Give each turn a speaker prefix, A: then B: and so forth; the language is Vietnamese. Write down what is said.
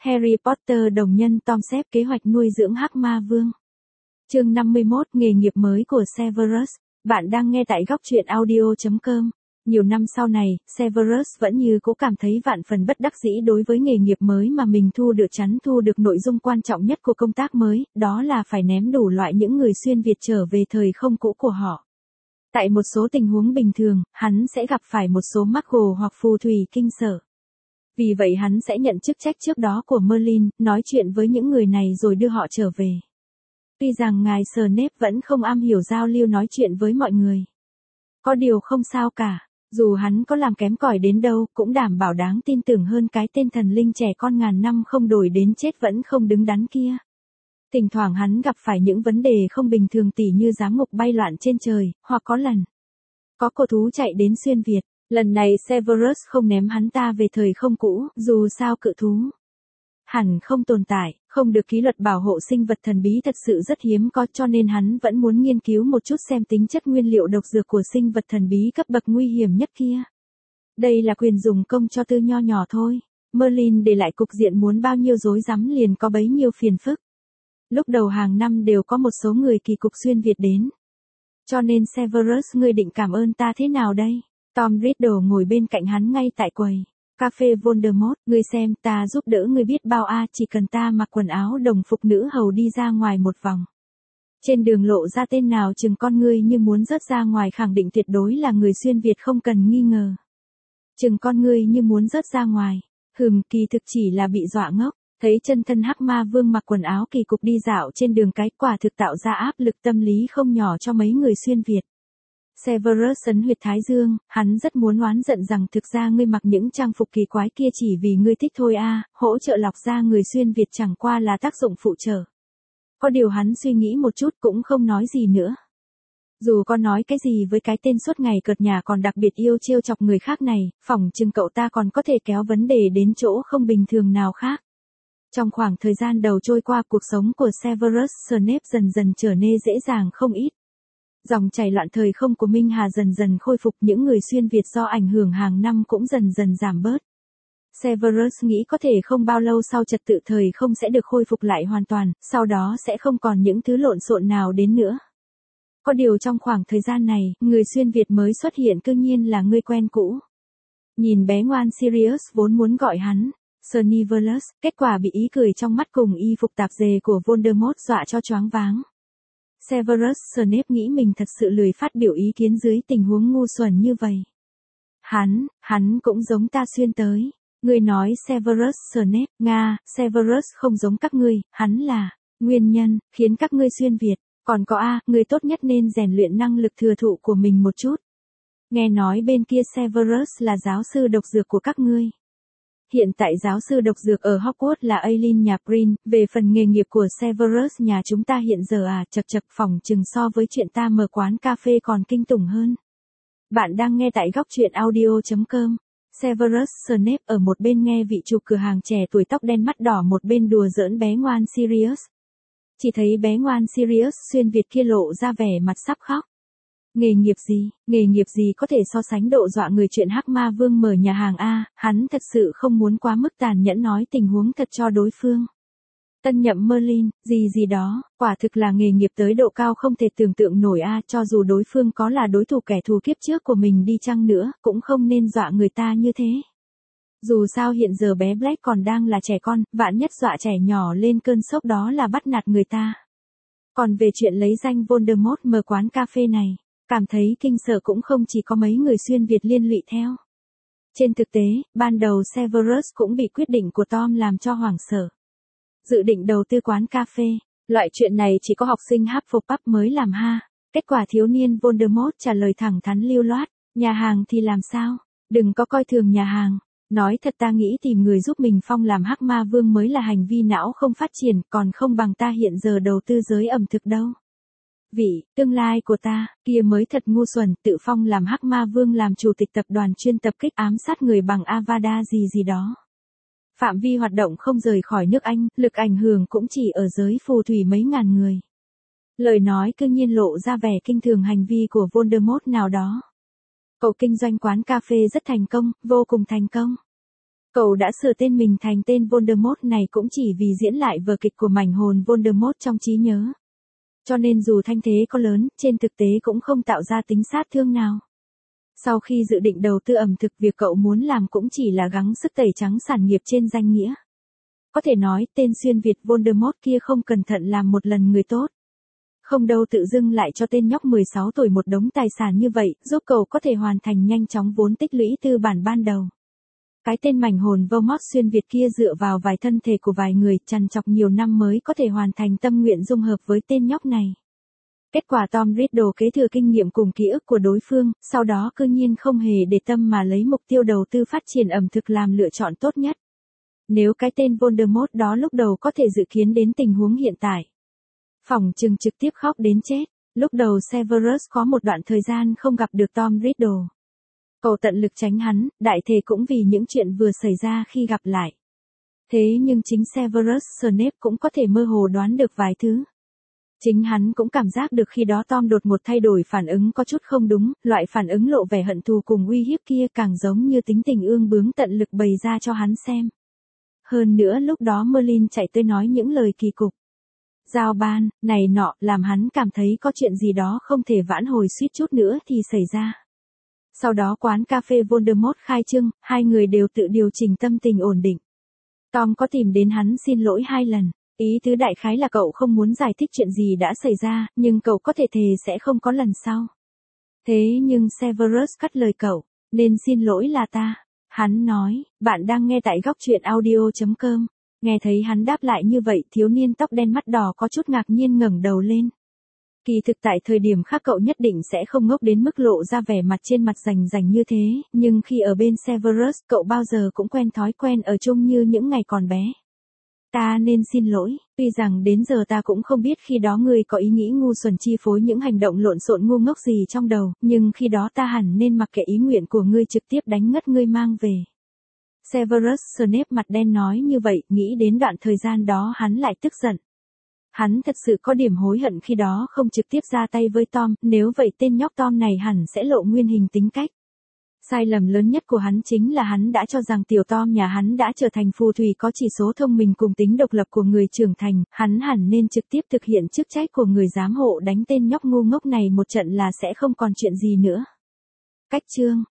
A: Harry Potter đồng nhân Tom xếp kế hoạch nuôi dưỡng Hắc Ma Vương. Chương 51 nghề nghiệp mới của Severus. Bạn đang nghe tại góc truyện audio.com. Nhiều năm sau này, Severus vẫn như cũ cảm thấy vạn phần bất đắc dĩ đối với nghề nghiệp mới mà mình thu được nội dung quan trọng nhất của công tác mới, đó là phải ném đủ loại những người xuyên Việt trở về thời không cũ của họ. Tại một số tình huống bình thường, hắn sẽ gặp phải một số muggle hoặc phù thủy kinh sợ. Vì vậy hắn sẽ nhận chức trách trước đó của Merlin, nói chuyện với những người này rồi đưa họ trở về. Tuy rằng ngài Snape vẫn không am hiểu giao lưu nói chuyện với mọi người. Có điều không sao cả, dù hắn có làm kém cỏi đến đâu cũng đảm bảo đáng tin tưởng hơn cái tên thần linh trẻ con ngàn năm không đổi đến chết vẫn không đứng đắn kia. Thỉnh thoảng hắn gặp phải những vấn đề không bình thường tỉ như giám ngục bay loạn trên trời, hoặc có lần có cổ thú chạy đến xuyên Việt. Lần này Severus không ném hắn ta về thời không cũ, dù sao cự thú hẳn không tồn tại, không được ký luật bảo hộ sinh vật thần bí thật sự rất hiếm có, cho nên hắn vẫn muốn nghiên cứu một chút xem tính chất nguyên liệu độc dược của sinh vật thần bí cấp bậc nguy hiểm nhất kia. Đây là quyền dùng công cho tư nho nhỏ thôi. Merlin để lại cục diện muốn bao nhiêu rối rắm liền có bấy nhiêu phiền phức. Lúc đầu hàng năm đều có một số người kỳ cục xuyên Việt đến. Cho nên Severus, ngươi định cảm ơn ta thế nào đây? Tom Riddle ngồi bên cạnh hắn ngay tại quầy cà phê Voldemort, ngươi xem, ta giúp đỡ ngươi biết bao chỉ cần ta mặc quần áo đồng phục nữ hầu đi ra ngoài một vòng. Trên đường lộ ra tên nào chừng con ngươi như muốn rớt ra ngoài khẳng định tuyệt đối là người xuyên Việt không cần nghi ngờ. Chừng con ngươi như muốn rớt ra ngoài, kỳ thực chỉ là bị dọa ngốc, thấy chân thân Hắc Ma Vương mặc quần áo kỳ cục đi dạo trên đường cái quả thực tạo ra áp lực tâm lý không nhỏ cho mấy người xuyên Việt. Severus ấn huyệt thái dương, hắn rất muốn oán giận rằng thực ra ngươi mặc những trang phục kỳ quái kia chỉ vì ngươi thích thôi hỗ trợ lọc ra người xuyên Việt chẳng qua là tác dụng phụ trợ. Có điều hắn suy nghĩ một chút cũng không nói gì nữa. Dù có nói cái gì với cái tên suốt ngày cợt nhả còn đặc biệt yêu trêu chọc người khác này, phỏng chừng cậu ta còn có thể kéo vấn đề đến chỗ không bình thường nào khác. Trong khoảng thời gian đầu trôi qua, cuộc sống của Severus Snape dần dần trở nên dễ dàng không ít. Dòng chảy loạn thời không của Minh Hà dần dần khôi phục, những người xuyên Việt do ảnh hưởng hàng năm cũng dần dần giảm bớt. Severus nghĩ có thể không bao lâu sau trật tự thời không sẽ được khôi phục lại hoàn toàn, sau đó sẽ không còn những thứ lộn xộn nào đến nữa. Có điều trong khoảng thời gian này, người xuyên Việt mới xuất hiện cư nhiên là người quen cũ. Nhìn bé ngoan Sirius vốn muốn gọi hắn Snivellus, kết quả bị ý cười trong mắt cùng y phục tạp dề của Voldemort dọa cho choáng váng. Severus Snape nghĩ mình thật sự lười phát biểu ý kiến dưới tình huống ngu xuẩn như vậy. Hắn cũng giống ta xuyên tới. Ngươi nói Severus Snape, Severus không giống các ngươi, hắn là nguyên nhân khiến các ngươi xuyên Việt. Còn có ngươi tốt nhất nên rèn luyện năng lực thừa thụ của mình một chút. Nghe nói bên kia Severus là giáo sư độc dược của các ngươi. Hiện tại giáo sư độc dược ở Hogwarts là Aileen nhà Prin, về phần nghề nghiệp của Severus nhà chúng ta hiện giờ chật phỏng chừng so với chuyện ta mở quán cà phê còn kinh tủng hơn. Bạn đang nghe tại góc truyện audio.com. Severus Snape ở một bên nghe vị chủ cửa hàng trẻ tuổi tóc đen mắt đỏ một bên đùa giỡn bé ngoan Sirius. Chỉ thấy bé ngoan Sirius xuyên Việt kia lộ ra vẻ mặt sắp khóc. Nghề nghiệp gì có thể so sánh độ dọa người chuyện Hắc Ma Vương mở nhà hàng hắn thật sự không muốn quá mức tàn nhẫn nói tình huống thật cho đối phương. Tân nhậm Merlin, gì đó, quả thực là nghề nghiệp tới độ cao không thể tưởng tượng nổi cho dù đối phương có là đối thủ kẻ thù kiếp trước của mình đi chăng nữa, cũng không nên dọa người ta như thế. Dù sao hiện giờ bé Black còn đang là trẻ con, vạn nhất dọa trẻ nhỏ lên cơn sốc đó là bắt nạt người ta. Còn về chuyện lấy danh Voldemort mở quán cà phê này, cảm thấy kinh sợ cũng không chỉ có mấy người xuyên Việt liên lụy theo. Trên thực tế, ban đầu Severus cũng bị quyết định của Tom làm cho hoảng sợ. Dự định đầu tư quán cà phê, loại chuyện này chỉ có học sinh Hufflepuff mới làm Kết quả thiếu niên Voldemort trả lời thẳng thắn lưu loát, nhà hàng thì làm sao, đừng có coi thường nhà hàng. Nói thật ta nghĩ tìm người giúp mình phong làm Hắc Ma Vương mới là hành vi não không phát triển, còn không bằng ta hiện giờ đầu tư giới ẩm thực đâu. Vị, tương lai của ta, kia mới thật ngu xuẩn, tự phong làm Hắc Ma Vương làm chủ tịch tập đoàn chuyên tập kích ám sát người bằng Avada gì đó. Phạm vi hoạt động không rời khỏi nước Anh, lực ảnh hưởng cũng chỉ ở giới phù thủy mấy ngàn người. Lời nói cương nhiên lộ ra vẻ kinh thường hành vi của Voldemort nào đó. Cậu kinh doanh quán cà phê rất thành công, vô cùng thành công. Cậu đã sửa tên mình thành tên Voldemort này cũng chỉ vì diễn lại vở kịch của mảnh hồn Voldemort trong trí nhớ. Cho nên dù thanh thế có lớn, trên thực tế cũng không tạo ra tính sát thương nào. Sau khi dự định đầu tư ẩm thực, việc cậu muốn làm cũng chỉ là gắng sức tẩy trắng sản nghiệp trên danh nghĩa. Có thể nói, tên xuyên Việt Voldemort kia không cẩn thận làm một lần người tốt. Không đâu tự dưng lại cho tên nhóc 16 tuổi một đống tài sản như vậy, giúp cậu có thể hoàn thành nhanh chóng vốn tích lũy tư bản ban đầu. Cái tên mảnh hồn Voldemort xuyên Việt kia dựa vào vài thân thể của vài người trằn trọc nhiều năm mới có thể hoàn thành tâm nguyện dung hợp với tên nhóc này. Kết quả Tom Riddle kế thừa kinh nghiệm cùng ký ức của đối phương, sau đó cư nhiên không hề để tâm mà lấy mục tiêu đầu tư phát triển ẩm thực làm lựa chọn tốt nhất. Nếu cái tên Voldemort đó lúc đầu có thể dự kiến đến tình huống hiện tại, phỏng chừng trực tiếp khóc đến chết. Lúc đầu Severus có một đoạn thời gian không gặp được Tom Riddle. Cậu tận lực tránh hắn, đại thể cũng vì những chuyện vừa xảy ra khi gặp lại. Thế nhưng chính Severus Snape cũng có thể mơ hồ đoán được vài thứ. Chính hắn cũng cảm giác được khi đó Tom đột ngột thay đổi phản ứng có chút không đúng, loại phản ứng lộ vẻ hận thù cùng uy hiếp kia càng giống như tính tình ương bướng tận lực bày ra cho hắn xem. Hơn nữa lúc đó Merlin chạy tới nói những lời kỳ cục. Giao ban, này nọ, làm hắn cảm thấy có chuyện gì đó không thể vãn hồi suýt chút nữa thì xảy ra. Sau đó quán cà phê Voldemort khai trương, hai người đều tự điều chỉnh tâm tình ổn định. Tom có tìm đến hắn xin lỗi 2 lần. Ý tứ đại khái là cậu không muốn giải thích chuyện gì đã xảy ra, nhưng cậu có thể thề sẽ không có lần sau. Thế nhưng Severus cắt lời cậu, nên xin lỗi là ta. Hắn nói, bạn đang nghe tại góc truyện audio.com. Nghe thấy hắn đáp lại như vậy, thiếu niên tóc đen mắt đỏ có chút ngạc nhiên ngẩng đầu lên. Kỳ thực tại thời điểm khác cậu nhất định sẽ không ngốc đến mức lộ ra vẻ mặt trên mặt rành rành như thế, nhưng khi ở bên Severus cậu bao giờ cũng quen thói quen ở chung như những ngày còn bé. Ta nên xin lỗi, tuy rằng đến giờ ta cũng không biết khi đó ngươi có ý nghĩ ngu xuẩn chi phối những hành động lộn xộn ngu ngốc gì trong đầu, nhưng khi đó ta hẳn nên mặc kệ ý nguyện của ngươi trực tiếp đánh ngất ngươi mang về. Severus Snape mặt đen nói như vậy, nghĩ đến đoạn thời gian đó hắn lại tức giận. Hắn thật sự có điểm hối hận khi đó không trực tiếp ra tay với Tom, nếu vậy tên nhóc Tom này hẳn sẽ lộ nguyên hình tính cách. Sai lầm lớn nhất của hắn chính là hắn đã cho rằng tiểu Tom nhà hắn đã trở thành phù thủy có chỉ số thông minh cùng tính độc lập của người trưởng thành, hắn hẳn nên trực tiếp thực hiện chức trách của người giám hộ đánh tên nhóc ngu ngốc này một trận là sẽ không còn chuyện gì nữa. Cách chương